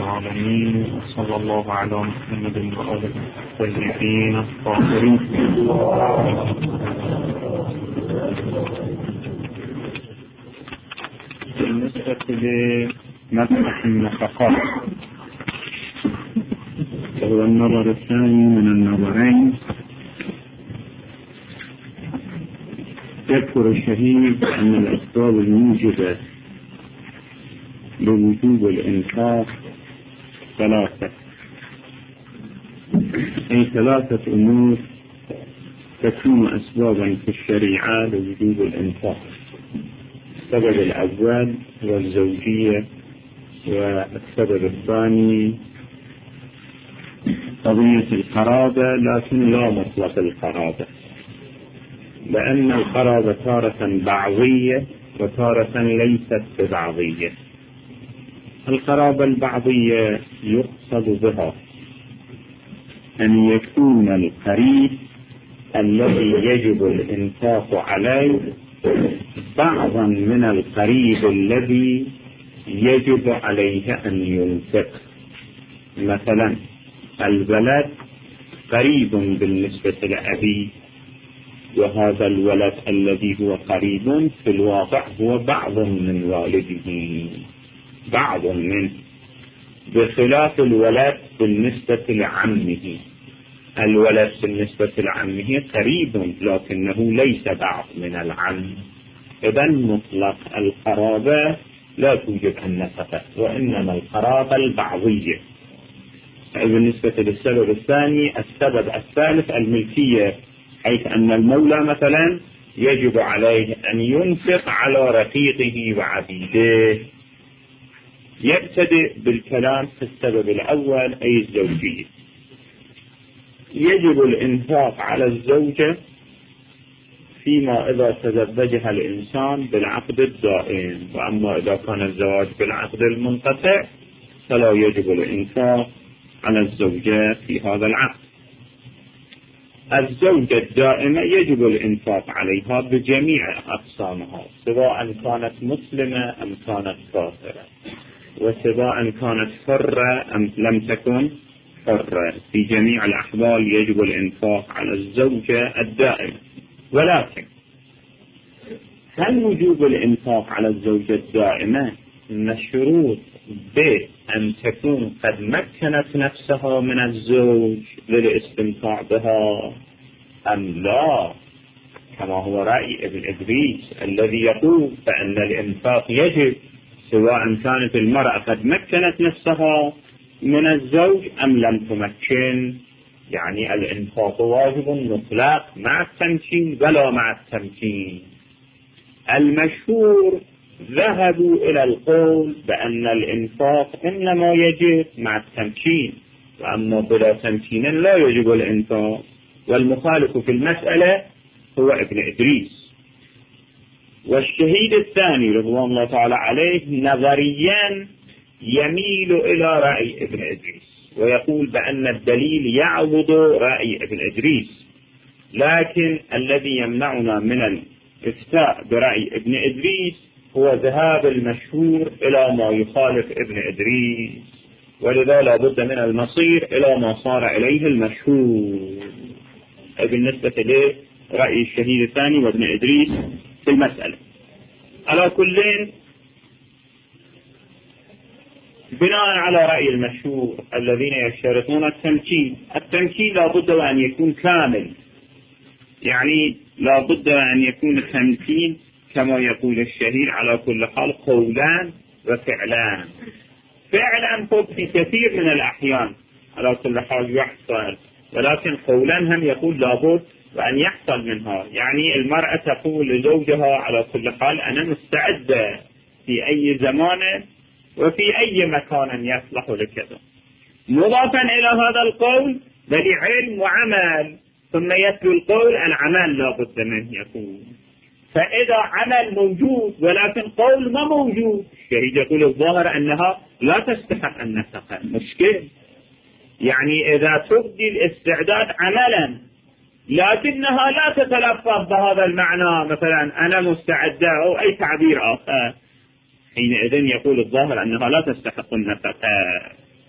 العالمين، صلى الله على محمد وآله الطيبين الطاهرين. بالنسبة لمسح النفقات، وهو النظر الثاني من النظرين، يذكر الشهيد أن الأسباب الموجبة لوجوب الإنفاق ثلاثة، أي ثلاثة أمور تكون أسبابا في الشريعة لوجوب الإنفاق. السبب الأول هو الزوجية، والسبب الثاني قضية القرابة، لكن لا مطلق القرابة، لأن القرابة تارة بعضية وتارة ليست ببعضية. القرابة البعضية يقصد بها أن يكون القريب الذي يجب الإنفاق عليه بعضا من القريب الذي يجب عليه أن ينفق. مثلا الولد قريب بالنسبة لأبيه، وهذا الولد الذي هو قريب في الواقع هو بعض من والده، بعض منه، بخلاف الولد بالنسبة لعمه. الولد بالنسبة لعمه قريب لكنه ليس بعض من العم. إذن مطلق القرابة لا توجب النفقة، وإنما القرابة البعضية. بالنسبة للسبب الثاني، السبب الثالث الملكية، حيث أن المولى مثلا يجب عليه أن ينفق على رقيقه وعبيده. يبتدئ بالكلام في السبب الأول أي الزوجية. يجب الإنفاق على الزوجة فيما إذا تزوجها الإنسان بالعقد الدائم، وأما إذا كان الزواج بالعقد المنقطع فلا يجب الإنفاق على الزوجة في هذا العقد. الزوجة الدائمة يجب الإنفاق عليها بجميع أقسامها، سواء كانت مسلمة أم كانت كافرة، وسواء كانت حرة أم لم تكن حرة. في جميع الأحوال يجب الإنفاق على الزوجة الدائمة. ولكن هل وجوب الإنفاق على الزوجة الدائمة مشروط بأن تكون قد مكنت نفسها من الزوج للاستمتاع بها أم لا، كما هو رأي ابن إدريس الذي يقول بأن الإنفاق يجب سواء كانت المرأة قد مكنت نفسها من الزوج أم لم تمكن. يعني الإنفاق واجب مطلق مع التمكين ولا مع التمكين. المشهور ذهبوا إلى القول بأن الإنفاق إنما يجب مع التمكين، وأما بلا تمكين لا يجب الإنفاق. والمخالف في المسألة هو ابن إدريس. والشهيد الثاني رضوان الله تعالى عليه نظريا يميل إلى رأي ابن إدريس، ويقول بأن الدليل يعضد رأي ابن إدريس، لكن الذي يمنعنا من الإفتاء برأي ابن إدريس هو ذهاب المشهور إلى ما يخالف ابن إدريس، ولذا لا بد من المصير إلى ما صار إليه المشهور بالنسبة لرأي الشهيد الثاني وابن إدريس في المسألة. على كل بناء على رأي المشهور الذين يشترطون التمكين لا بد أن يكون كامل، يعني لا بد أن يكون التمكين كما يقول الشهيد على كل حال قولان وفعلان. فعلا في كثير من الأحيان على كل حال يحصل، ولكن قولان هم يقول لابد وأن يحصل منها. يعني المرأة تقول لزوجها على كل حال أنا مستعدة في أي زمان وفي أي مكان يصلح لكذا، مضافا إلى هذا القول بل علم وعمل، ثم يتلو القول العمل لا بد منه يكون. فإذا عمل موجود ولكن قول ما موجود، الشهيد يقول الظاهر أنها لا تستحق النفقة. مشكل يعني إذا تبدي الاستعداد عملا لكنها لا تتلفظ بهذا المعنى، مثلا أنا مستعدة أو أي تعبير آخر، حينئذ يقول الظاهر أنها لا تستحق النفقة.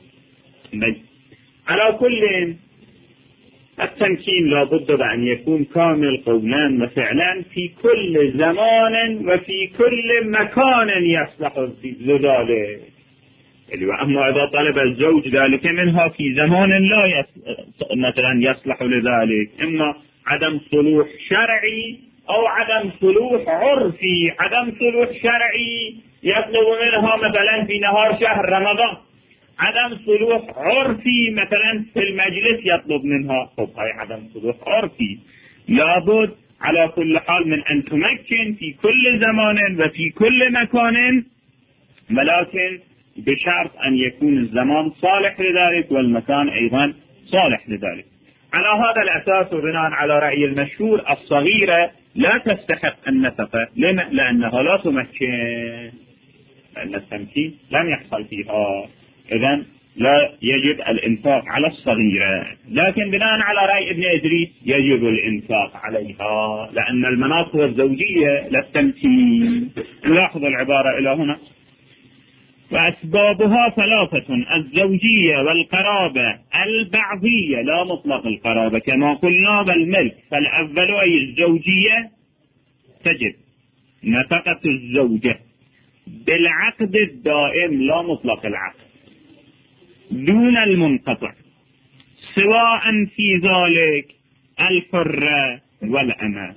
على كل التمكين لا بد بأن يكون كامل قولا وفعلا في كل زمان وفي كل مكان يصلح ذلك. أما إذا طلب الزوج ذلك منها في زمان لا مثلا يصلح لذلك، إما عدم صلوح شرعي أو عدم صلوح عرفي. عدم صلوح شرعي يطلب منها مثلا في نهار شهر رمضان، عدم صلوح عرفي مثلا في المجلس يطلب منها، هاي عدم صلوح عرفي. لابد على كل حال من أن تمكن في كل زمان وفي كل مكان، ولكن بشرط أن يكون الزمان صالح لذلك والمكان أيضا صالح لذلك. على هذا الأساس وبناء على رأي المشهور الصغيرة لا تستحق النفقة. لما؟ لأنها لا تمكن، لأن التمكين لم يحصل فيها، إذن لا يجب الإنفاق على الصغيرة. لكن بناء على رأي ابن إدريس يجب الإنفاق عليها، لأن المناط هو الزوجية لا التمكين. نلاحظ العبارة إلى هنا: وأسبابها ثلاثة: الزوجية والقرابة البعضية لا مطلق القرابة كما قلنا بالملك. فالأول أي الزوجية تجب نفقة الزوجة بالعقد الدائم لا مطلق العقد دون المنقطع، سواء في ذلك الحرة والأمة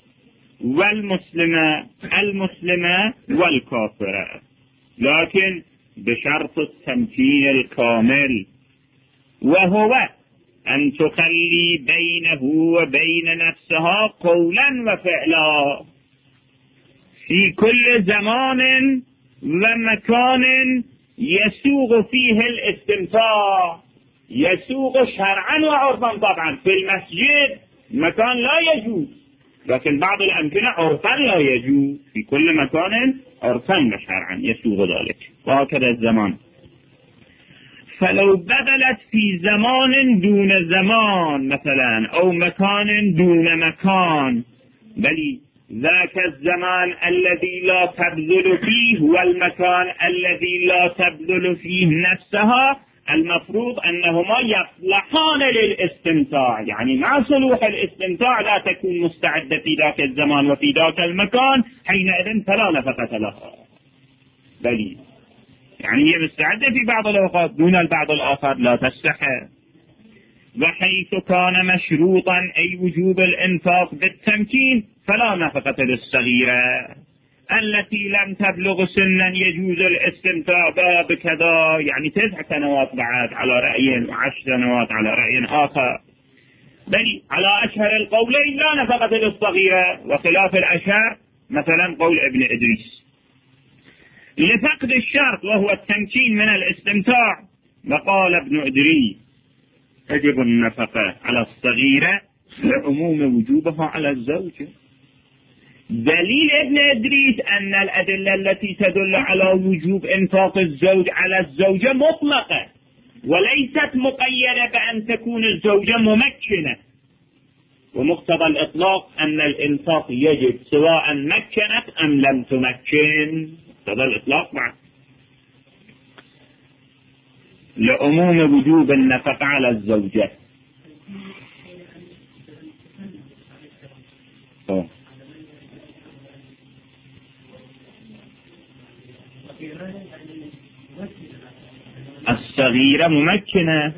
والمسلمة والكافرة، لكن بشرط التمكين الكامل، وهو أن تخلي بينه وبين نفسها قولا وفعلا في كل زمان ومكان يسوغ فيه الاستمتاع، يسوغ شرعا وعرفا. طبعا في المسجد مكان لا يجوز، لكن بعض الأمكنة عرفا لا يجوز، في كل مكان عرفا وشرعا يسوغ ذلك، وهكذا الزمان. فلو بدلت في زمان دون زمان مثلا أو مكان دون مكان، بل ذاك الزمان الذي لا تبذل فيه والمكان الذي لا تبذل فيه نفسها، المفروض أنهما يصلحان للاستمتاع. يعني مع صلوح الاستمتاع لا تكون مستعدة في ذاك الزمان وفي ذاك المكان، حينئذ فلا نفقة لها، بل يعني هي مستعدة في بعض الأوقات دون البعض الآخر لا تستحق. وحيث كان مشروطا أي وجوب الإنفاق بالتمكين فلا نفقة للصغيرة التي لم تبلغ سنا يجوز الاستمتاع بكذا، يعني 9 سنوات بعد على رأي، 10 سنوات على رأي آخر، بل على أشهر القولين لا نفقة للصغيرة، وخلاف الأشهر مثلا قول ابن إدريس لفقد الشرط وهو التمكين من الاستمتاع. وقال ابن إدريس تجب النفقة على الصغيرة لعموم وجوبها على الزوجة. دليل ابن إدريس أن الأدلة التي تدل على وجوب إنفاق الزوج على الزوجة مطلقة وليست مقيدة بأن تكون الزوجة ممكنة، ومقتضى الإطلاق أن الإنفاق يجب سواء مكنت أم لم تمكن، مقتضى الإطلاق معه لعموم وجوب النفقة على الزوجة. الصغيرة ممكنة،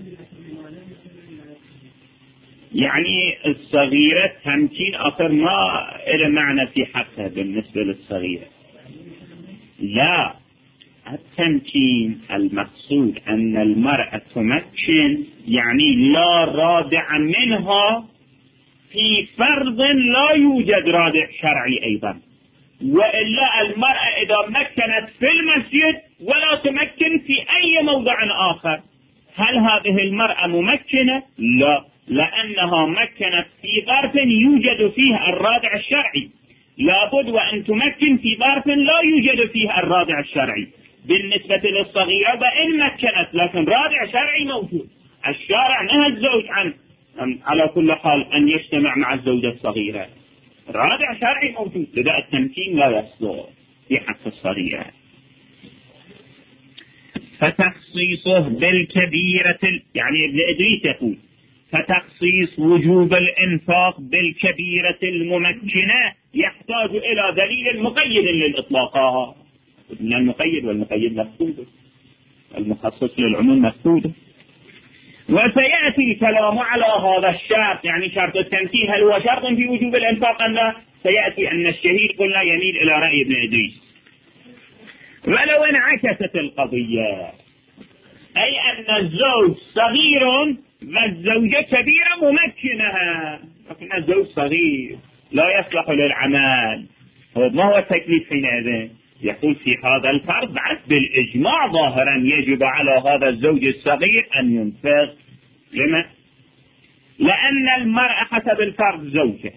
يعني الصغيرة تمكين أصلا ما إلى معنى في حقها بالنسبة للصغيرة. لا، التمكين المقصود أن المرأة تمكن، يعني لا رادع منها في فرض لا يوجد رادع شرعي أيضا. وإلا المرأة إذا مكنت في المسجد ولا تمكن في أي موضع آخر، هل هذه المرأة ممكنة؟ لا، لأنها مكنت في ظرف يوجد فيه الرادع الشرعي. لابد وأن تمكن في ظرف لا يوجد فيه الرادع الشرعي. بالنسبة للصغيرة بإن مكنت لكن رادع شرعي موجود، الشارع نهى الزوج عن على كل حال أن يجتمع مع الزوجة الصغيرة، رادع شرعي موجود، لذا التمكين لا يصلح في حق الصغيرة. فتخصيصه بالكبيرة يعني ابن إدريس يقول فتخصيص وجوب الإنفاق بالكبيرة الممكنة يحتاج إلى دليل مقيد للإطلاقات. من المقيد والمقيد مفقود، المخصص للعموم مفقود. وسيأتي الكلام على هذا الشرط، يعني شرط التمثيل هل هو شرط في وجوب الإنفاق أم لا؟ سيأتي أن الشهيد قلنا يميل إلى رأي ابن إدريس. ولو انعكست القضية، أي أن الزوج صغير والزوجة كبيرة ممكنة، لكن الزوج صغير لا يصلح للعمل، ما هو التكليف حينئذ؟ يقول في هذا الفرض بعد بالإجماع ظاهرا يجب على هذا الزوج الصغير أن ينفق. لما؟ لأن المرأة حسب الفرض زوجة،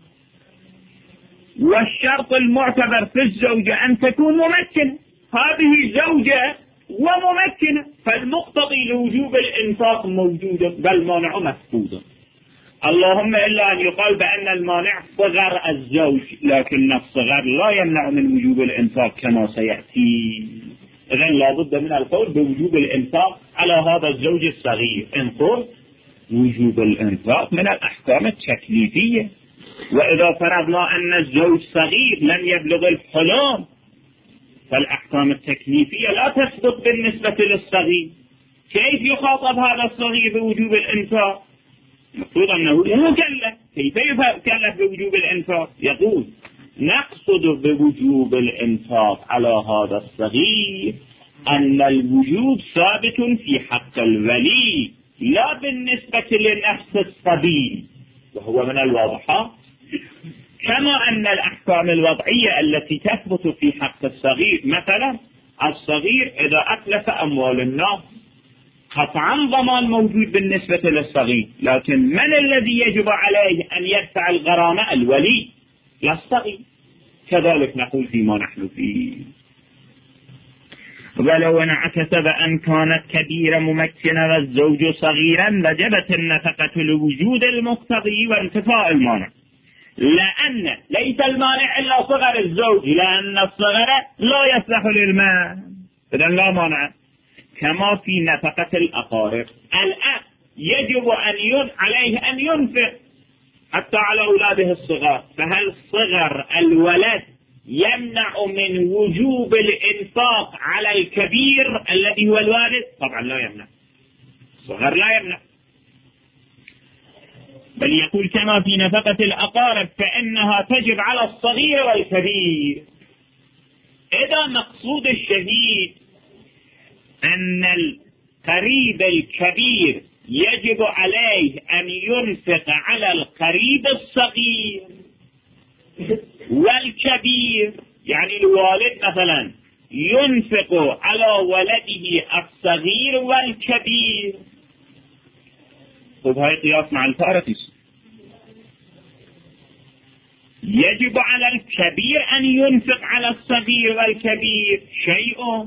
والشرط المعتبر في الزوجة أن تكون ممكنة، هذه زوجة وممكنة، فالمقتضي لوجوب الإنفاق موجودة بل مانع مفقود. اللهم إلا أن يقال بأن المانع صغر الزوج، لكن الصغر لا يمنع من وجوب الإنفاق كما سيأتي. إذن لا بد من القول بوجوب الإنفاق على هذا الزوج الصغير. انظر وجوب الإنفاق من الأحكام التكليفية، وإذا فرضنا أن الزوج صغير لم يبلغ الحلم فالأحكام التكليفية لا تثبت بالنسبة للصغير. كيف يخاطب هذا الصغير بوجوب الإنفاق؟ المفروض أنه مكلف، كيف يكلف بوجوب الإنفاق؟ يقول نقصد بوجوب الإنفاق على هذا الصغير أن الوجوب ثابت في حق الولي لا بالنسبة لنفس الصبي، وهو من الواضحات. كما أن الأحكام الوضعية التي تثبت في حق الصغير، مثلا الصغير إذا أتلف أموال الناس قطعا ضمان موجود بالنسبة للصغير، لكن من الذي يجب عليه أن يدفع الغرامة؟ الولي لا الصغير. كذلك نقول فيما نحن فيه. ولو انعكس بأن كانت كبيرة ممكنة والزوج صغيرا لجبت النفقة لوجود المقتضي وانتفاء المانع، لأن ليس المانع إلا صغر الزوج، لأن الصغر لا يصلح للمال، إذن لا مانع. كما في نفقة الأقارب، الأب يجب عليه أن ينفق حتى على أولاده الصغار، فهل صغر الولد يمنع من وجوب الإنفاق على الكبير الذي هو الوالد؟ طبعا لا يمنع، صغر لا يمنع. بل يقول كما في نفقة الأقارب فإنها تجب على الصغير والكبير. إذا مقصود الشهيد أن القريب الكبير يجب عليه أن ينفق على القريب الصغير والكبير، يعني الوالد مثلا ينفق على ولده الصغير والكبير. طب هاي قياس مع الفارق. يجب على الكبير أن ينفق على الصغير والكبير شيء،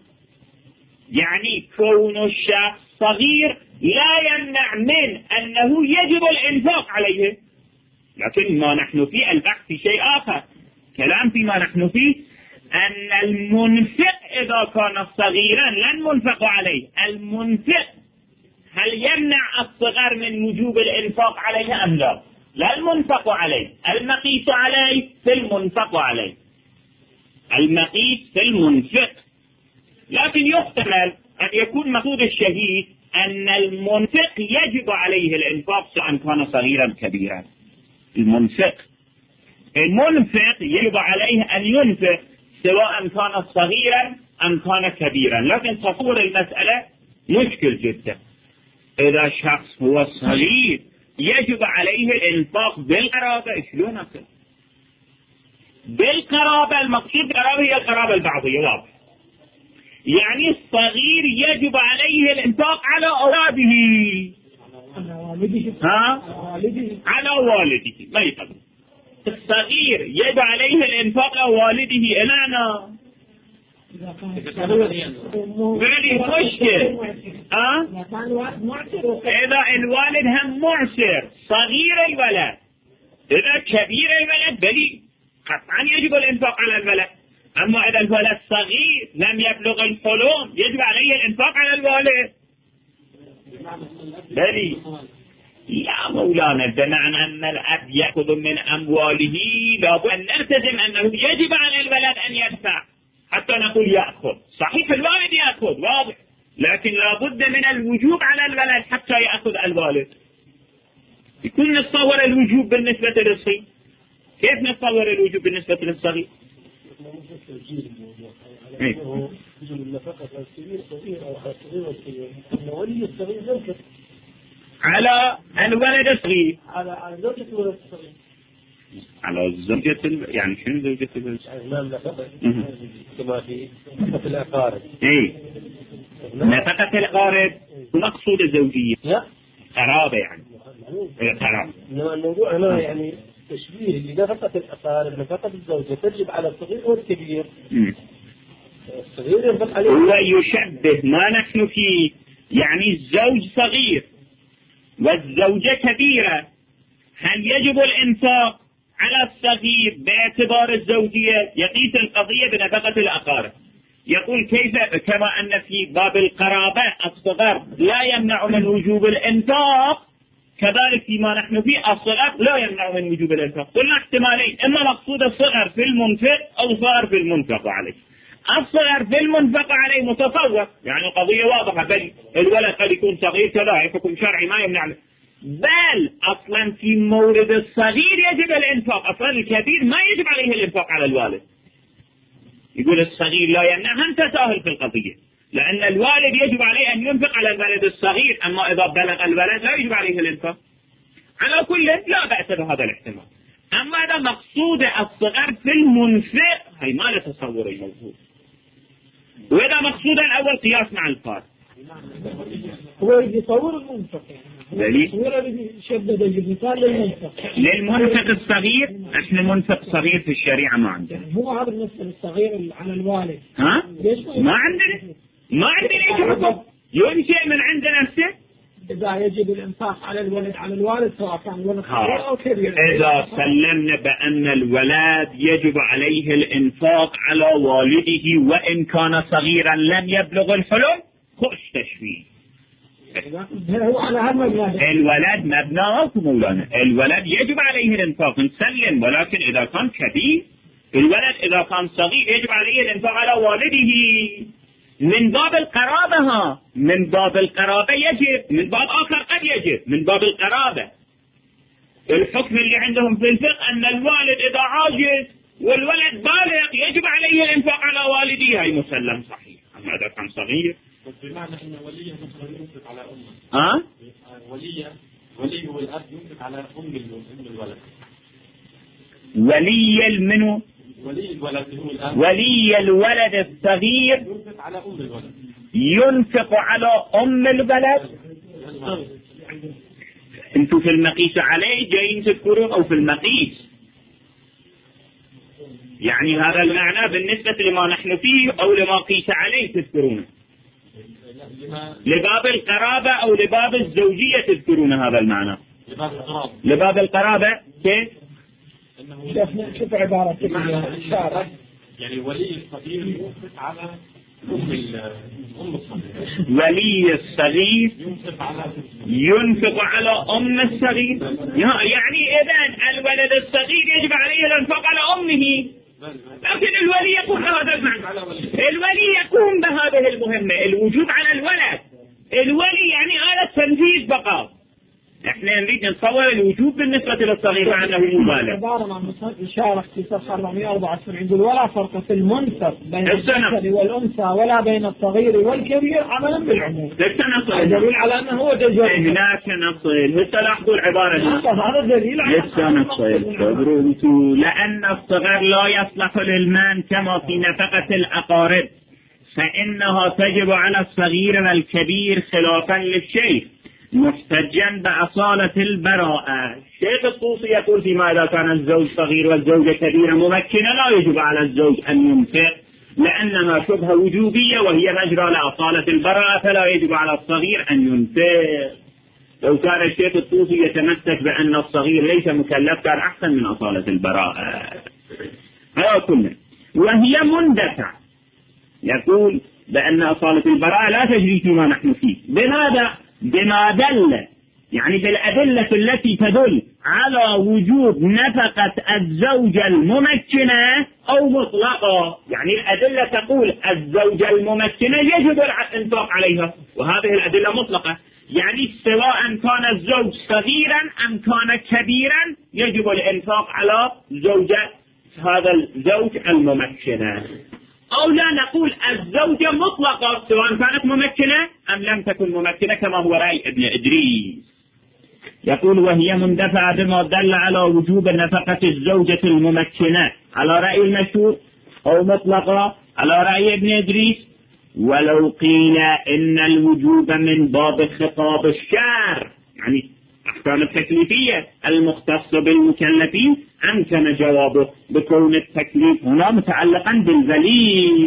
يعني كون الشخص صغير لا يمنع من أنه يجب الإنفاق عليه، لكن ما نحن فيه البحث في شيء آخر. كلام فيما نحن فيه أن المنفق إذا كان صغيرا لن منفق عليه. المنفق هل يمنع الصغر من وجوب الإنفاق عليه أم لا؟ لا المنفق عليه، المقيس عليه في المنفق عليه، المقيس في المنفق. لكن يحتمل أن يكون مقصود الشهيد أن المنفق يجب عليه الإنفاق سواء كان صغيرا كبيرا. المنفق يجب عليه أن ينفق سواء كان صغيرا أم كان كبيرا، لكن تصور المسألة مشكل جدا. إذا شخص هو صغير يجب عليه الإنفاق بالقرابة، شلون أصل؟ بالقرابة، المقصود بالقرابة هي القرابة البعضية، واضح. يعني الصغير يجب عليه الإنفاق على أولاده، على والده، ما يقدر. الصغير يجب عليه الإنفاق على والده إلانا غير مشكل. إذا الوالد هم معسر، صغير الولد، إذا كبير الولد بلي قطعا يجب الإنفاق على الولد. أما إذا الولد صغير لم يبلغ الحلم يجب عليه الإنفاق على الوالد. بلي يا مولانا، بمعنى أن الأب يأخذ من أمواله لابد أن نلتزم أنه يجب على الولد أن يدفع حتى نقول يأخذ. صحيح الوالد يأخذ واضح، لكن لابد من الوجوب على الولد حتى يأخذ الوالد. يكون نتصور الوجوب بالنسبة للصغير. كيف نتصور الوجوب بالنسبة للصغير؟ على الولد الصغير، على زوجة الولد الصغير، على زوجة يعني شنو زوجة الولد؟ كما في نفقة الأقارب. نفقة الأقارب مقصود الزوجية. لا قرابة يعني. قرابة. إنما الموضوع هنا يعني تشبيه لنفقة الأقارب نفقة الزوجة تجب على الصغير والكبير. الصغير ينفق عليه. هو يشبه ما نحن فيه، يعني الزوج صغير والزوجة كبيرة، هل يجب الإنفاق على الصغير باعتبار الزوجية؟ يقيس القضية بنفقة الأقارب. يقول كيف كما أن في باب القرابة الصغر لا يمنع من وجوب الإنفاق، كذلك فيما نحن فيه الصغر لا يمنع من وجوب الإنفاق. قلنا احتمالين، إما مقصود الصغر في المنفق أو الصغر في المنفق عليه. الصغر في المنفق عليه متصور، يعني القضية واضحة، بل الولد قد يكون صغير كذا حكم شرعي ما يمنع له. بل أصلا في مورد الصغير يجب الإنفاق، أصلا الكبير ما يجب عليه الإنفاق على الوالد. يقول الصغير لا يمنع، أنت ساهل في القضية، لأن الوالد يجب عليه أن ينفق على الولد الصغير، أما إذا بلغ الولد لا يجب عليه الإنفاق. على كل لا بأس بهذا الاحتمال. أما إذا مقصود الصغر في المنفق هي ما نتصور الموضوع، وإذا مقصود الأول قياس مع الفارق. هو يتصور المنفق دليل شدد المثال للمنفق للمنفق الصغير. احنا منفق صغير في الشريعة ما عندنا. هو هذا المثل الصغير على الوالد. ها؟ ما عندنا حكم ينشئ من عند نفسه. إذا يجب الإنفاق على الولد سواء كان ولد صغير أو كبير. إذا سلمنا بأن الولد يجب عليه الإنفاق على والده وإن كان صغيرا لم يبلغ الحلم، خش تشويه. هو على هالمبنى. الولد مبناه مولانا، الولد يجب عليه الإنفاق نسلم، ولكن إذا كان كبير، الولد إذا كان صغير يجب عليه الإنفاق على والده. من باب القرابة، من باب القرابة يجب، من باب آخر قد يجب، من باب القرابة. الحكم اللي عندهم في الفقه أن الوالد إذا عاجز والولد بالغ يجب عليه الإنفاق على والديه، هي مسلم صحيح. أما إذا كان صغير بمعنى أن وليه ينفق على أمه. وليه والأب ينفق على أم الولد. ولي المنو؟ ولي الولد الصغير ينفق على أم الولد. ينفق على أم الولد. انتوا في المقيس عليه جايين تذكرون او في المقيس؟ يعني هذا المعنى بالنسبة لما نحن فيه او لما قيس عليه تذكرونه؟ لباب القرابة او لباب الزوجية تذكرون هذا المعنى؟ لباب القرابة كيف؟ شوف عبارة الإشارة. يعني ولي الصغير ينفق على أم الصغير. ولي الصغير ينفق على أم الصغير. يعني إذن الولد الصغير يجب عليه الإنفاق على أمه، لكن الولي يقوم بهذا المعنى. الولي يقوم بهذه المهمة، الوجوب على الولد. الولي يعني آلة تنفيذ بقى. احنا نريد نتصور الوجوب بالنسبة للصغير مع انه مبالغ. عبارة عن إشارة اختصاص 424 يقول ولا فرق في المنفق بين الذكر والأنثى ولا بين الصغير والكبير عملا بالعموم. دليل على أنه هو دليل. هناك نصل. لسه لاحظوا العبارة دي. هذا دليل. لسه نصل. لأن الصغير لا يصلح للمال كما في نفقة الأقارب، فإنها تجب على الصغير والكبير خلافا للشيخ محتجا بأصالة البراءة. الشيخ الطوسي يقول فيما إذا كان الزوج صغير والزوجة كبيرة ممكنة لا يجب على الزوج أن ينفق لأنها شبهة وجوبية وهي مجرى لأصالة البراءة، فلا يجب على الصغير أن ينفق. لو كان الشيخ الطوسي يتمسك بأن الصغير ليس مكلف كان أحسن من أصالة البراءة. هذا كله. وهي مندفع. يقول بأن أصالة البراءة لا تجري فيما نحن فيه. بماذا؟ بما دل، يعني بالأدلة التي تدل على وجوب نفقة الزوجة الممكنة أو مطلقة. يعني الأدلة تقول الزوجة الممكنة يجب الإنفاق عليها، وهذه الأدلة مطلقة، يعني سواء كان الزوج صغيرا أم كان كبيرا يجب الإنفاق على زوجة هذا الزوج الممكنة. أو لا نقول الزوجة مطلقة سواء كانت ممكنة أم لم تكن ممكنة، كما هو رأي ابن إدريس. يقول وهي مندفعة بما دل على وجوب نفقة الزوجة الممكنة على رأي المشهور، أو مطلقة على رأي ابن إدريس. ولو قيل إن الوجوب من باب خطاب الشارع، يعني أحكام التكليفية المختصة بالمكلفين، أمكن جوابه بكون التكليف هنا متعلقا بالولي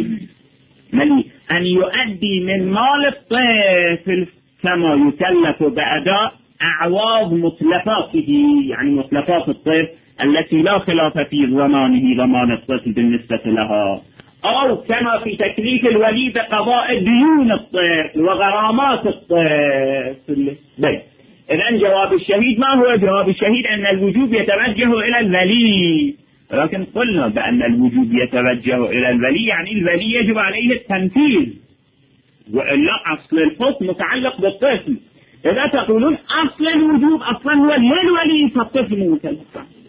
أن يؤدي من مال الطفل كما يكلف بأداء أعواض متلفاته، يعني متلفات الطفل التي لا خلاف في ضمانه ضمان الطفل بالنسبة لها، أو كما في تكليف الولي بقضاء ديون الطفل وغرامات الطفل. إذن جواب الشهيد ما هو؟ جواب الشهيد أن الوجوب يتوجه إلى الولي، لكن قلنا بأن الوجوب يتوجه إلى الولي يعني الولي يجب عليه التنفيذ، وإلا أصل الحكم متعلق بالطفل. إذا تقولون أصل الوجوب أصلا هو للولي فالطفل مكلف،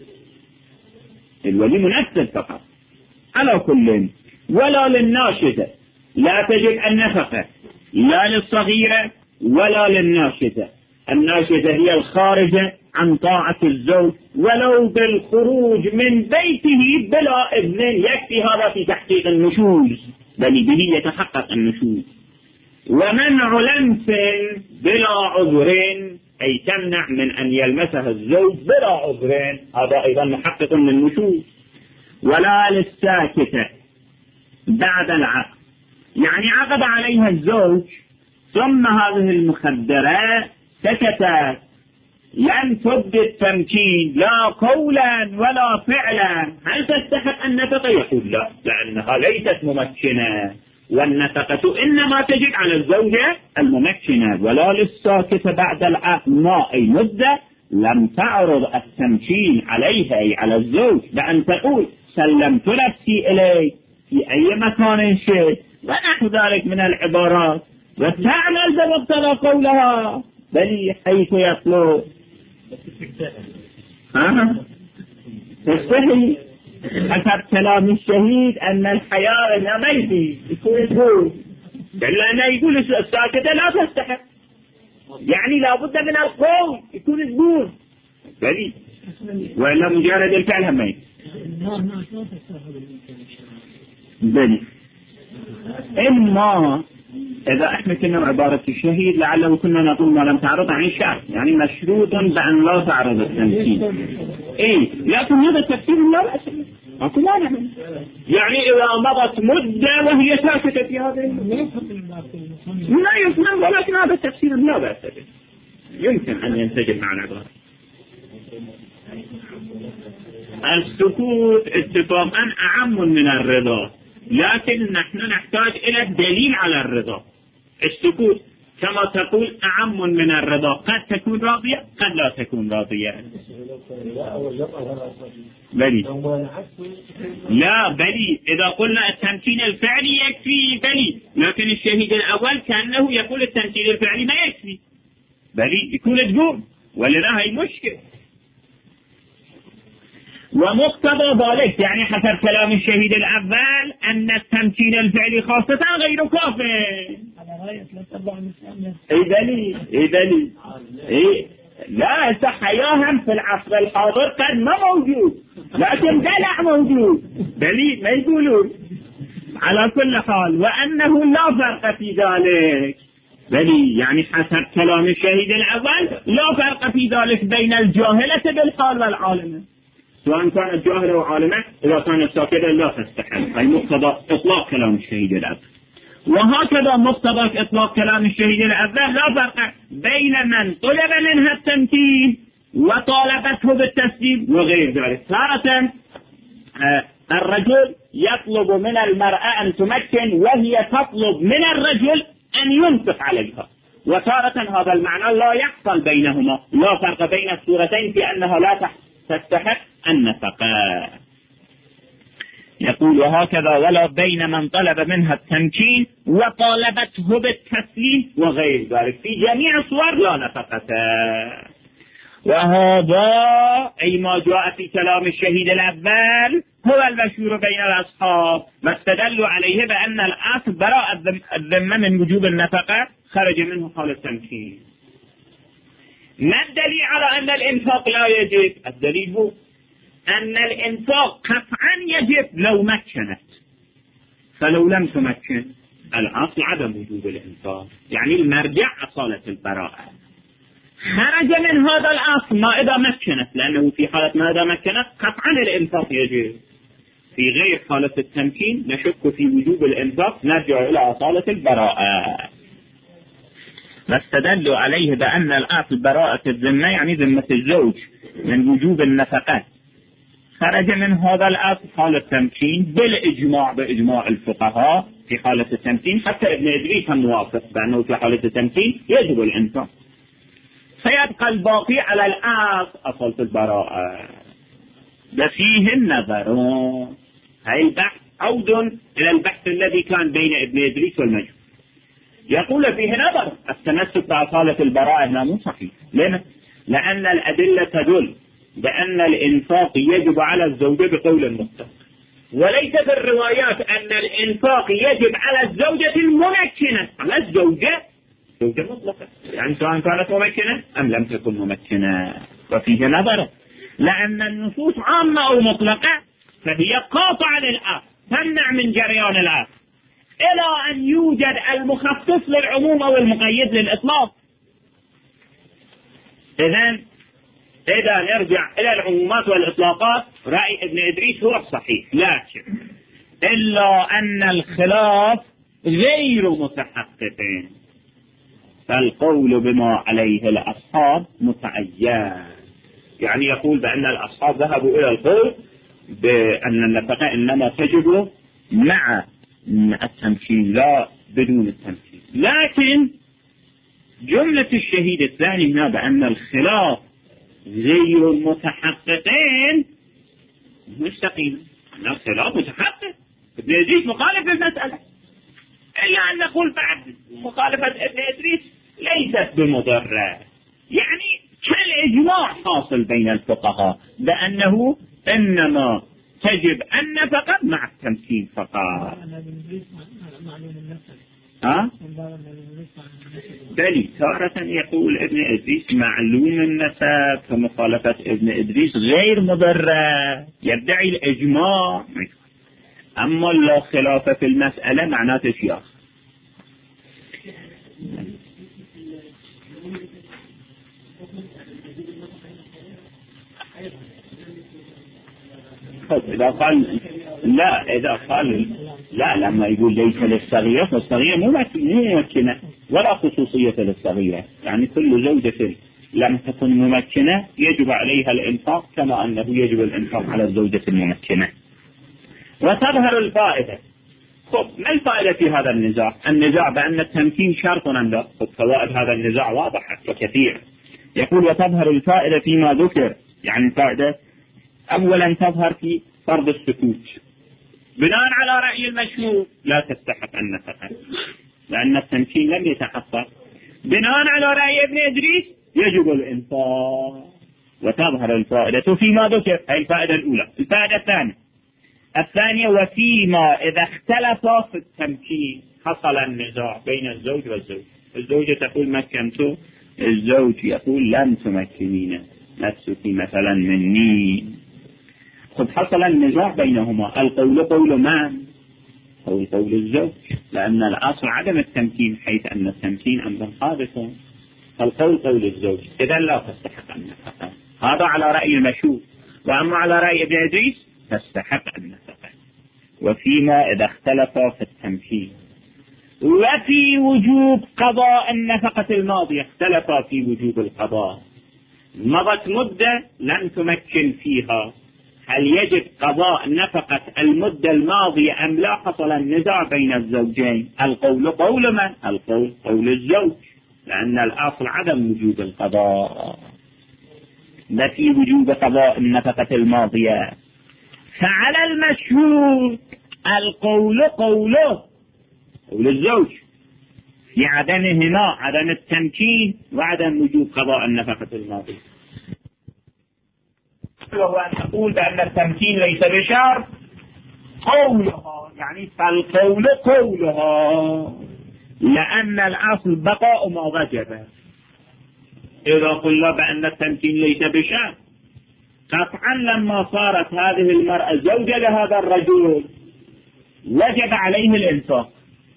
الولي منفذ فقط. على كل ولا للناشزة لا تجب النفقة لا للصغيرة ولا للناشزة. الناشزة هي الخارجة عن طاعة الزوج ولو بالخروج من بيته بلا إذن، يكفي هذا في تحقيق النشوز، بل به يتحقق النشوز. ومنع لمس بلا عذر أي تمنع من أن يلمسها الزوج بلا عذر، هذا أيضا محقق للنشوز. ولا للساكتة بعد العقد، يعني عقد عليها الزوج ثم هذه المخدرات سكتت، لم تبدي التمكين لا قولا ولا فعلا، هل تستحق النفقة؟ يقول لا، لأنها ليست ممكنة، والنفقة إنما تجب على الزوجة الممكنة. ولا للساكتة بعد العقد ما أي مدة لم تعرض التمكين عليها أي على الزوج، بأن تقول سلمت نفسي إليك في أي مكان شئت ونحو ذلك من العبارات، وتعمل بمقتضى قولها، بل حيث يطلب تستحي حسب كلام الشهيد أن الحياة إنما يقول لأنه يقول الساكتة لا تستحق، يعني لابد من القول يكون الزبور بل وإلا مجرد الفعل هم بل. إما إذا احنا كنا عبارة الشهيد لعله كنا نقول ما لم تعرض عن الشرط، يعني مشروط بأن لا تعرض التمثيل. لكن هذا التفسير لا بأس أكو مانع، يعني إذا مضت مدة وهي ساكتة في هذا لا يفهم، ولكن هذا التفسير لا بأس به، يمكن أن ينسجم مع العبارة. السكوت اتفاقا أعم من الرضا، لكن نحن نحتاج إلى الدليل على الرضا. السكوت كما تقول أعم من الرضا، قد تكون راضية قد لا تكون راضية. بلي لا بلي إذا قلنا التمكين الفعلي يكفي بلي، لكن الشهيد الأول كأنه يقول التمكين الفعلي ما يكفي، بلي يكون تقول، ولذا هي مشكلة. ومقتضى ذلك يعني حسب كلام الشهيد الأول أن التمكين الفعلي خاصة غير كافٍ. إيه لا حياهم في العصر الحاضر قد ما موجود، لكن دلع موجود، بلي ما يقولون. على كل حال وأنه لا فرق في ذلك، بلي يعني حسب كلام الشهيد الأول لا فرق في ذلك بين الجاهلة بالحال والعالمة، سواء كانت جاهلة وعالمة، إذا كانت ساكتة لا تستحق، أي مقتضى إطلاق كلام الشهيد الأول. وهكذا مقتضى إطلاق كلام الشهيد الأول لا فرق بين من طلب منها التمكين وطالبته بالتسليم وغير ذلك. تارة الرجل يطلب من المرأة أن تمكن وهي تطلب من الرجل أن ينفق عليها، وتارة هذا المعنى لا يحصل بينهما، لا فرق بين الصورتين في أنها لا تستحق النفقة. يقول وهكذا ولا بين من طلب منها التمكين وطالبته بالتسليم وغير ذلك، في جميع الصور لا نفقة. وهذا أي ما جاء في كلام الشهيد الأول هو المشهور بين الأصحاب، واستدلوا عليه بأن الأصل براء الذمة من وجوب النفقة خرج منه حال التمكين. ما الدليل على أن الإنفاق لا يجب؟ الدليل هو أن الإنفاق قطعا يجب لو مكنت، فلو لم تمكن الأصل عدم وجوب الإنفاق، يعني المرجع أصالة البراءة. خرج من هذا الأصل ما إذا مكنت، لأنه في حالة ما إذا مكنت قطعا الإنفاق يجب، في غير حالة التمكين نشك في وجوب الإنفاق، نرجع إلى أصالة البراءة. واستدلوا عليه بأن الأصل براءة الذمة يعني ذمة الزوج من وجوب النفقة، خرج من هذا الأصل حالة التمكين بالإجماع، بإجماع الفقهاء في حالة التمكين، حتى ابن إدريس موافق بأنه في حالة التمكين يجب الإنفاق، فيبقى الباقي على الأصل أصالة البراءة. فيه النظر. هاي البحث عود إلى البحث الذي كان بين ابن إدريس والمجهول. يقول فيه نظر، التمسك بأصالة البراءة هنا مو صحيح. لما؟ لأن الأدلة تدل بأن الإنفاق يجب على الزوجة بقول مطلق، وليس في الروايات أن الإنفاق يجب على الزوجة الممكنة، على الزوجة زوجة مطلقة، يعني سواء كانت ممكنة أم لم تكن ممكنة. وفيه نظر، لأن النصوص عامة أو مطلقة فهي قاطعة للأصل، تمنع من جريان الأصل، إلى أن يوجد المخصص للعموم أو المقيد للإطلاق. إذا نرجع إلى العمومات والإطلاقات رأي ابن إدريس هو الصحيح، لكن إلا أن الخلاف غير متحققين، فالقول بما عليه الأصحاب متعين. يعني يقول بأن الأصحاب ذهبوا إلى القول بأن النفقة إنما تجب مع التمكين لا بدون التمكين، لكن جملة الشهيد الثاني هنا بأن الخلاف غير متحققين مستقيم، أن الخلاف متحقق. ابن إدريس مخالف المسألة، إلا أن نقول بعد مخالفة ابن إدريس ليست بمضرة، يعني كالإجماع حاصل بين الفقهاء بأنه إنما تجب النفقة مع التمكين فقط. بل تارة يقول ابن إدريس معلوم النسب، فمخالفة ابن إدريس غير مضرة، يدعي الإجماع، أما لا خلاف في المسألة معناته شيء آخر. إذا قال لا، إذا قال لا لما يقول ليس للصغيرة، فالصغيرة مو ممكنة ولا خصوصية للصغيرة، يعني كل زوجة لم تكن ممكنة يجب عليها الإنفاق كما أنه يجب الإنفاق على الزوجة الممكنة. وتظهر الفائدة. ما الفائدة في هذا النزاع؟ النزاع بأن التمكين شرط أم لا؟ فوائد هذا النزاع واضحة وكثير. يقول وتظهر الفائدة فيما ذكر، يعني الفائدة أولا تظهر في فرض السكوت، بناء على رأي المشهور لا تستحق النفقة لأن التمكين لم يتحقق، بناء على رأي ابن إدريس يجب الإنفاق. وتظهر الفائدة فيما ذكر، هي الفائدة الأولى. الفائدة الثانية وفيما إذا اختلف في التمكين حصل النزاع بين الزوج والزوج، الزوجة تقول مكنته، الزوج يقول لم تمكنين نفسك مثلا مني، قد حصل النزاع بينهما، القول قول من؟ قول الزوج، لأن الأصل عدم التمكين، حيث أن التمكين أمر حادث، فالقول قول الزوج، إذا لا تستحق النفقة. هذا على رأي المشهور. وأما على رأي ابن إدريس تستحق النفقة. وفيما إذا اختلف في التمكين وفي وجوب قضاء النفقة الماضية، اختلف في وجوب القضاء، مضت مدة لم تمكن فيها هل يجب قضاء نفقة المدة الماضية أم لا، حصل النزاع بين الزوجين. القول قول من؟ القول قول الزوج، لأن الأصل عدم وجوب القضاء، نفي وجوب قضاء النفقة الماضية. فعلى المشهور القول قوله قول الزوج في عدمهما، عدم التمكين وعدم وجوب قضاء النفقة الماضية. وهو أن نقول بأن التمكين ليس بشرط قولها، يعني فالقول قولها، لأن الأصل بقاء ما وجب. إذا قلنا بأن التمكين ليس بشرط، قطعا لما صارت هذه المرأة زوجة لهذا الرجل وجب عليه الإنفاق،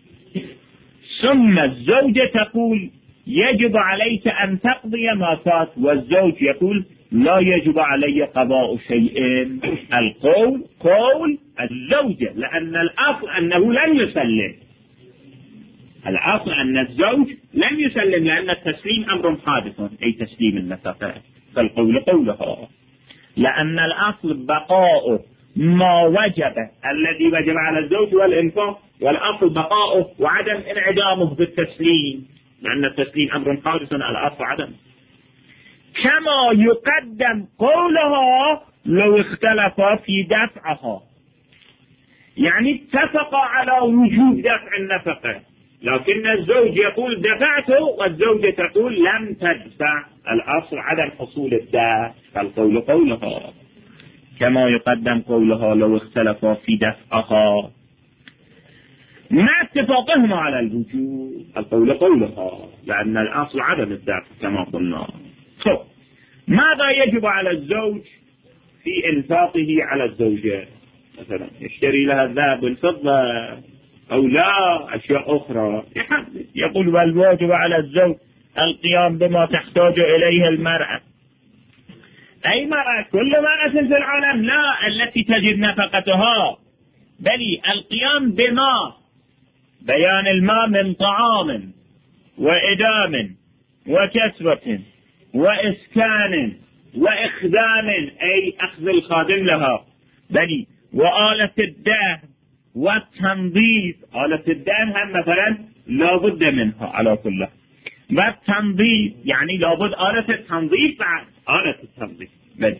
ثم الزوجة تقول يجب عليك أن تقضي ما فات، والزوج يقول لا يجب علي قضاء شيء. القول قول الزوجة، لأن الأصل أنه لم يسلم، الأصل أن الزوج لم يسلم، لأن التسليم أمر حادث أي تسليم النفقة، فالقول قولها، لأن الأصل بقاؤه ما وجب الذي وجب على الزوج والإنفاق، والأصل بقاؤه وعدم انعدامه بالتسليم، لأن التسليم أمر حادث الأصل عدم. كما يقدم قولها لو اختلفا في دفعها، يعني اتفقا على وجوب دفع النفقة، لكن الزوج يقول دفعته والزوجة تقول لم تدفع، الأصل عدم حصول الدفع، فالقول قولها. كما يقدم قولها لو اختلفا في دفعها مع اتفاقهما على الوجوب، القول قولها، لأن الأصل عدم الدفع كما قلنا. ماذا يجب على الزوج في إنفاقه على الزوجة؟ مثلا يشتري لها الذهب والفضة أو لا أشياء أخرى، يحدد. يقول والواجب على الزوج القيام بما تحتاج إليه المرأة. أي مرأة؟ كل مرأة في العالم؟ لا، التي تجد نفقتها، بل القيام بما بيان الماء من طعام وإدام وكسوة وإسكان وإخدام، أي أخذ الخادم لها، بل وآلة الدهن والتنظيف. آلة الدهن هم مثلا لا بد منها على كله، والتنظيف يعني لابد آلة التنظيف، بعد آلة التنظيف بل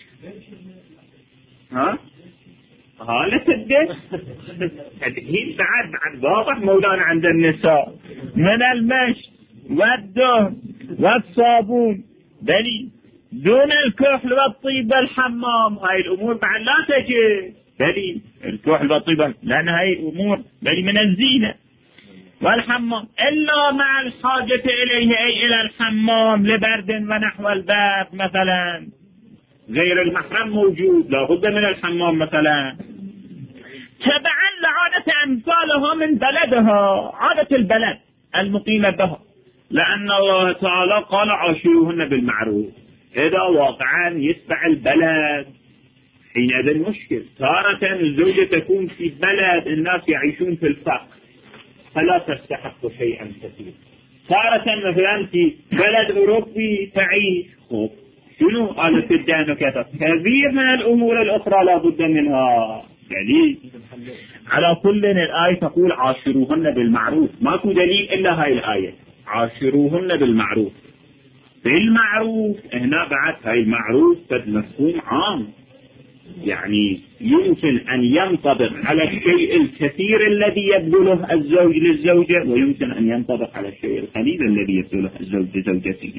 آلة الدهن تدهين بعد واضح مولانا عند النساء، من المشط والدهن والصابون، بل دون الكحل والطيب والحمام. هاي الأمور بعد لا تجد، بل الكحل والطيب لأن هاي الأمور بل من الزينة، والحمام إلا مع الحاجة إليه، أي إلى الحمام لبرد ونحو الباب مثلا، غير المحرم موجود لا بد من الحمام مثلا، تبعا لعادة أمثالها من بلدها، عادة البلد المقيمة بها، لأن الله تعالى قال عاشروهن بالمعروف. إذا واقعا يتبع البلد حينئذ مشكل. تارة الزوجة تكون في بلد الناس يعيشون في الفقر فلا تستحق شيئا كثير، تارة مثلا في بلد أوروبي تعيش شنو آلة الدهن وكذا، كثير من الأمور الأخرى لا بد منها. دليل على كل الآية تقول عاشروهن بالمعروف، ماكو دليل إلا هاي الآية عاشروهن بالمعروف. بالمعروف هنا بعد هاي المعروف قد مفهوم عام، يعني يمكن أن ينطبق على الشيء الكثير الذي يبذله الزوج للزوجة، ويمكن أن ينطبق على الشيء القليل الذي يبذله الزوج لزوجته.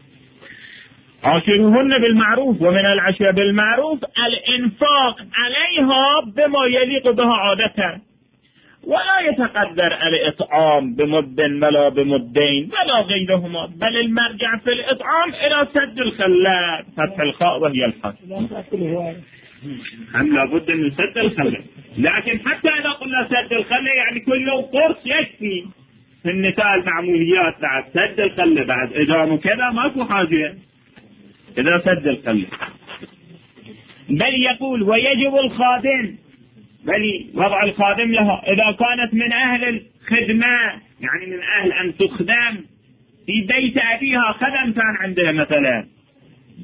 عاشروهن بالمعروف، ومن العشرة بالمعروف الإنفاق عليها بما يليق بها عادة، ولا يتقدر الإطعام بمد ولا بمدين ولا غيرهما، بل المرجع في الإطعام إلى سد الخلات، فتح الخاء وهي الحق، هم لابد من سد الخلة. لكن حتى إذا قلنا سد الخلة يعني كل يوم قرص يكفي، في النساء المعموليات بعد سد الخلة بعد إدام كذا ماكو حاجة إذا سد الخلة. بل يقول ويجب الخادم، بل وضع الخادم لها إذا كانت من أهل الخدمة، يعني من أهل أن تخدم في بيت أبيها، خدم كان عندها مثلا،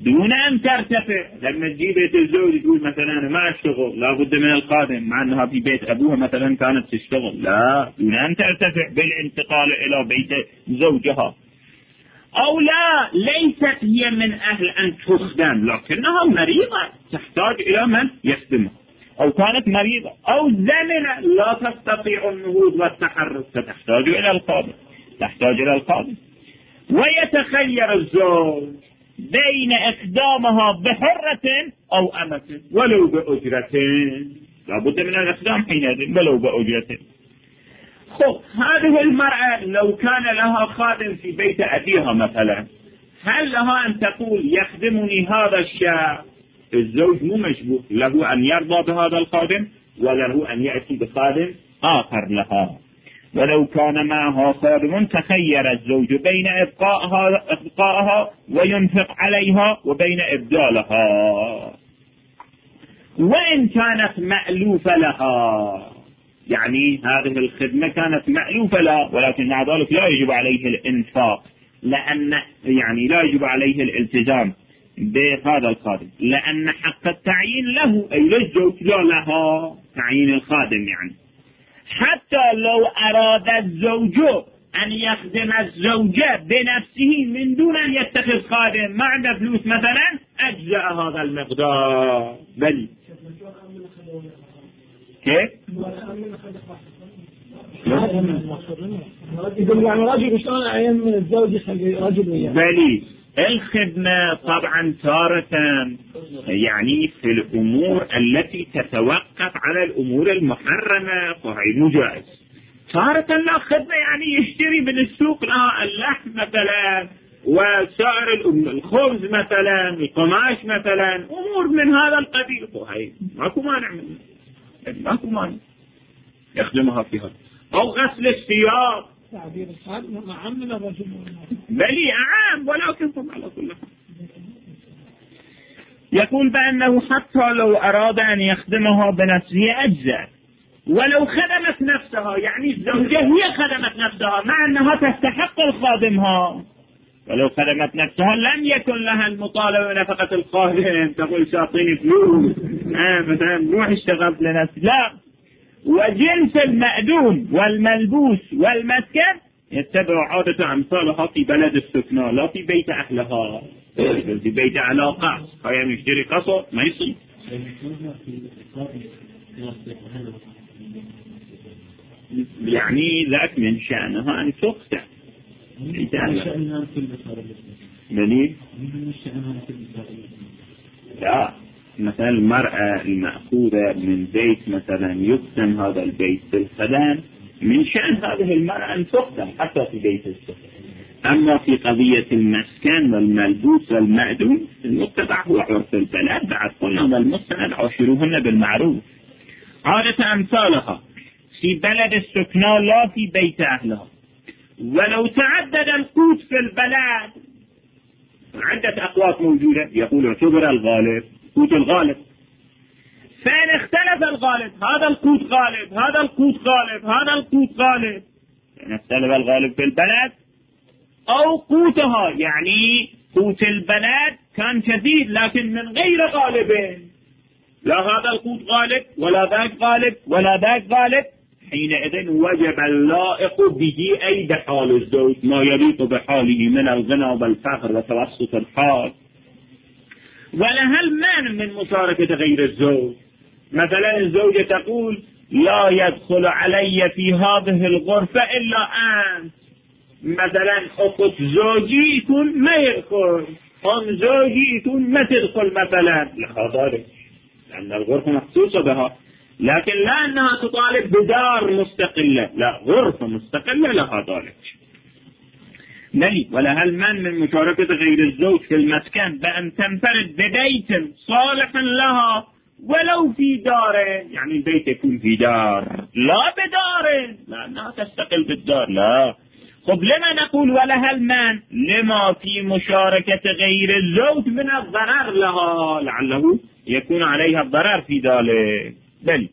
دون أن ترتفع. لما تجي بيت الزوج تقول مثلا أنا ما أشتغل لابد من الخادم، مع أنها في بيت أبوها مثلا كانت تشتغل، لا، دون أن ترتفع بالانتقال إلى بيت زوجها. أو لا، ليست هي من أهل أن تخدم لكنها مريضة تحتاج إلى من يخدمها، أو كانت مريضة أو زمنة لا تستطيع النهوض والتحرك فتحتاج إلى الخادم، تحتاج إلى الخادم. ويتخير الزوج بين إخدامها بحرة أو أمة ولو بأجرة، لابد من الإخدام حينئذ ولو بأجرة. خب هذه المرأة لو كان لها خادم في بيت أبيها مثلا، هل لها أن تقول يخدمني هذا الشاب؟ الزوج مو مجبور، له أن يرضى بهذا الخادم وله أن يأتي بخادم آخر لها. ولو كان معها خادم تخير الزوج بين إبقائها وينفق عليها وبين إبدالها. وإن كانت مألوفة لها، يعني هذه الخدمة كانت مألوفة لها ولكن مع ذلك لا يجب عليه الإنفاق، لأن يعني لا يجب عليه الالتزام بهذا الخادم، لأن حق التعيين له أي للزوج لا لها، تعيين الخادم يعني. حتى لو أراد الزوج أن يخدم الزوجة بنفسه من دون أن يتخذ خادم، ما عنده فلوس مثلا، أجزاء هذا المقدار. بل كيف؟ يعني رجل شلون أيام الزوج يخلي رجل وياه؟ بلي الخدمة طبعا تارة يعني في الأمور التي تتوقف على الأمور المحرمة فهي مجاز. تارة لا خدمة يعني يشتري من السوق لها اللحم مثلا وسائر الخبز مثلا، القماش مثلا، أمور من هذا القبيل، فهي ماكو مانع منه، ماكو مانع يخدمها فيها. أو غسل الثياب، تعبير الخادم عام من الرجل، بلي عام ولكن على كل حال. يقول بأنه حتى لو أراد أن يخدمها بنفسه أجزاء، ولو خدمت نفسها، يعني الزوجة هي خدمت نفسها مع أنها تستحق الخادمها، ولو خدمت نفسها لم يكن لها المطالبة بنفقة الخادم، تقول شاطيني فلوس مثلا روح اشتغلت لنفسي، لا. وجنس المأدوم والملبوس والمسكن يتبع عادة أمثالها في بلد السكنى لا في بيت أهلها. في بيت علاقة خيام يشتري قصر ما يصير، يعني ذاك من شأنها أن تخدم. لا، مثلا المرأة المأخوذة من بيت مثلا يقسم هذا البيت بالخدم، من شأن هذه المرأة أن تخدم حتى في بيت السكن. أما في قضية المسكن والملبوس والمأدوم المتبع هو عرف البلد، بعد قلنا والمستند عاشروهن بالمعروف. عادة أمثالها في بلد السكنى لا في بيت أهلها. ولو تعدد القوت في البلد، عدة أقوات موجودة، يقول اعتبر الغالب قوت الغالب، فإن اختلف الغالب، هذا القوت غالب، هذا القوت غالب، هذا القوت غالب، فإن اختلف الغالب في البلد أو قوتها، يعني قوت البلد كان كثير لكن من غير غالبين، لا هذا القوت غالب ولا ذاك غالب ولا ذاك غالب، حينئذ وجب اللائق به أي بحال الزوج ما يليق بحاله من الغنى والفقر وتوسط الحال. ولها المانع من مشاركة غير الزوج. مثلا الزوجة تقول لا يدخل علي في هذه الغرفة إلا أنت، مثلا أخت زوجي يكون ما يدخل، أم زوجي يكون ما تدخل مثلا، لا ذلك لأن الغرفة مخصوصة بها، لكن لا أنها تطالب بدار مستقلة، لا غرفة مستقلة لها ذلك. ولها المانع من مشاركة غير الزوج في المسكن بأن تنفرد ببيت صالح لها ولو في دار، يعني البيت يكون في دار لا بدار، لأنها تستقل بالدار، لا. خب لما نقول ولها المانع؟ لما في مشاركة غير الزوج من الضرر لها، لعله يكون عليها الضرر في ذلك. بل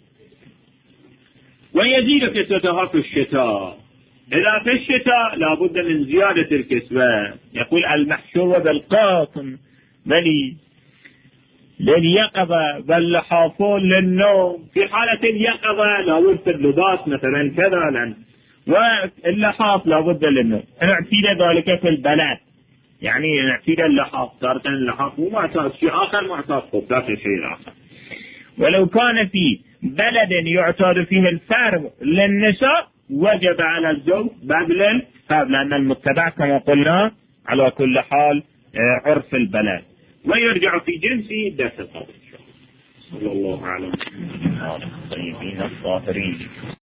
ويزيد كسوتها في الشتاء، إذا في الشتاء لابد من زيادة الكسوة. يقول المحشوة بالقاطن بل لليقظة، بل لحافون للنوم. في حالة اليقظة لابد في اللباس مثلا كذا، واللحاف لابد للنوم. اعتيد ذلك في البلد، يعني اعتيد اللحاف تارة اللحاف مو معتاد شيء آخر، معتاد ذات شيء آخر. ولو كان في بلد يعتاد فيه الفرض للنساء وجب على الزوج بذل الفرض، لأن المتبع كما قلنا على كل حال عرف البلد، ويرجع في جنسه درس القدر. صلى الله عليه وسلم. الطيبين الطاهرين.